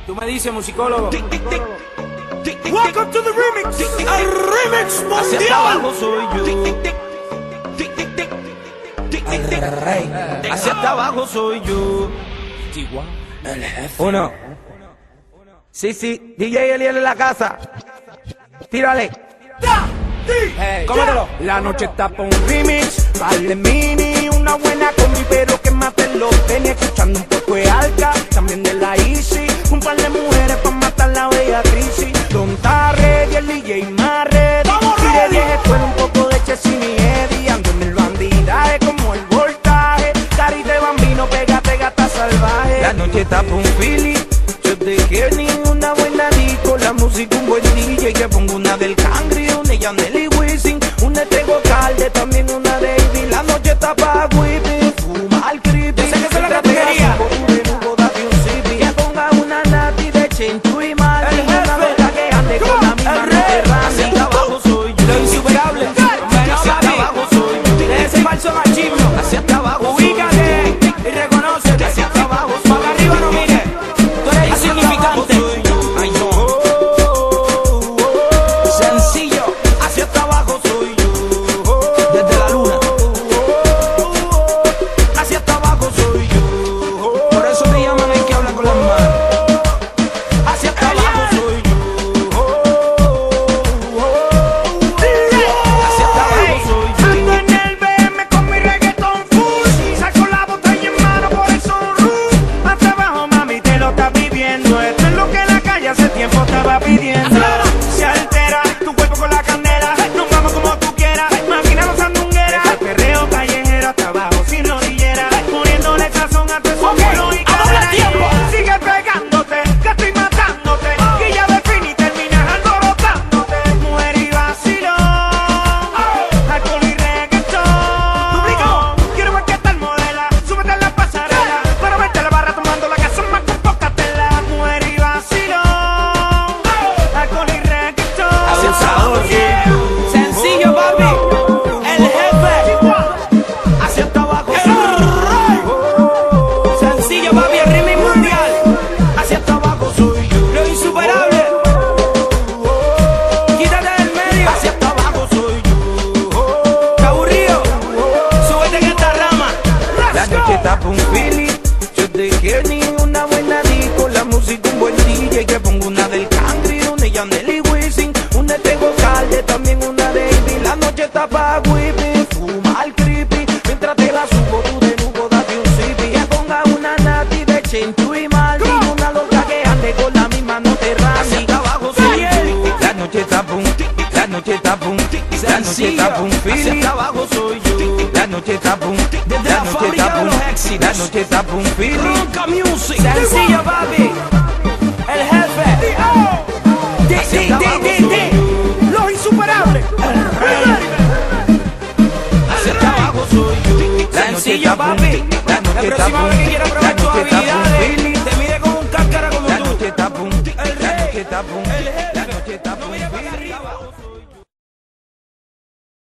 Tú me dices, musicólogo. Welcome to the remix. El remix Hacia mundial. abajo soy yo. El rey. Hacia abajo soy yo. El jefe. Uno. Sí, DJ Eliel en la casa. Tírale. Hey, Cómetelo. La noche está pa' un remix, vale mini, una buena combi, pero que maten los tenis, escuchando un poco de Alca, también de la Easy, un par de mujeres pa' matar la bella crisis. Don Tarre y el DJ más ready, y de 10 escuela un poco de Chesini y Eddie, ando en el bandidaje como el voltaje, cari de bambino, pégate gata salvaje. La noche está pa' un Philly. Yo te quiero una buena disco, la música un buen DJ, que pongo una del Cangri, una Yaneli Wisin, una Tego Calde, también una de Ivy. La noche está pa' whipping, fuma al creepy. Yo sé que eso es lo que tú querías. Que ponga una nati de Chenchu y Martin, una loca que ande con la misma Hacia Ferrari. abajo soy yo. Lo insuperable. Bueno, Hacia papi. abajo soy yo. Deja ese falso machismo. Hacia abajo soy Ubícate y reconócete. Hacia abajo soy Para arriba no mires. Tú eres insignificante. Ay, no. Sencillo. Hacia abajo soy yo. Desde la luna. Hacia abajo soy yo. Por eso me llaman el que habla con las manos. Hacia abajo soy yo. Hacia abajo soy yo. Ando en el BM con mi reggaetón full. Saco la botella en mano por el sunroof. Hacia abajo, mami, te lo estás viviendo. Esto es lo que la calle hace tiempo estaba pidiendo. Se altera tu cuerpo con la candela. Nos vamos como tú quieras. Máquina sandunguera. El perreo callejero hasta abajo sin rodillera. Poniéndole sazón a tu solo y cadera. Sigue pegándote, que estoy matándote. Que ya de fin y terminas alborotándote. Mujer y vacilón, alcohol y reggaetón. Quiero ver qué tal modela. Súbete en la pasarela. Para verte la barra tomando la casa más con poca tela. Mujer y vacilón, alcohol y reggaetón. Hacia el sabor. Sencillo, papi. El jefe. Hacia abajo. Sencillo, papi. El remix mundial. Hacia abajo soy yo. Lo insuperable. Quítate del medio. Hacia abajo soy yo. Está aburrido. Súbete en esta rama. La noche está pa' un Philly. Yo te quiero ni una buena disco, la música un buen DJ, que pongo una del Cangri, una Yaneli Wisin, una Tego Calde, también una de Ivy. La noche está pa' whipping, fuma al creepy, mientras te la subo tú de nuevo date un sipi. Que ponga una nati de Chenchu y Martin, una loca que ande con la misma no te rani. Hacia abajo soy yo. La noche está pa' un, la noche está pa' un, la noche está pa' un Philly. Hacia abajo soy yo. La noche está pa' un, Desde la fábrica de los éxitos. la noche está pa' un Philly. Ronca Music. Sencillo, papi. El jefe. Los insuperables. Hacia abajo soy yo. Sencillo, papi. La noche La está próxima pa' vez que quiera probar tus un habilidades, Philly. te mide con un cáscara como La tú. noche está pa' un, El la rey. noche está pa' un, El jefe.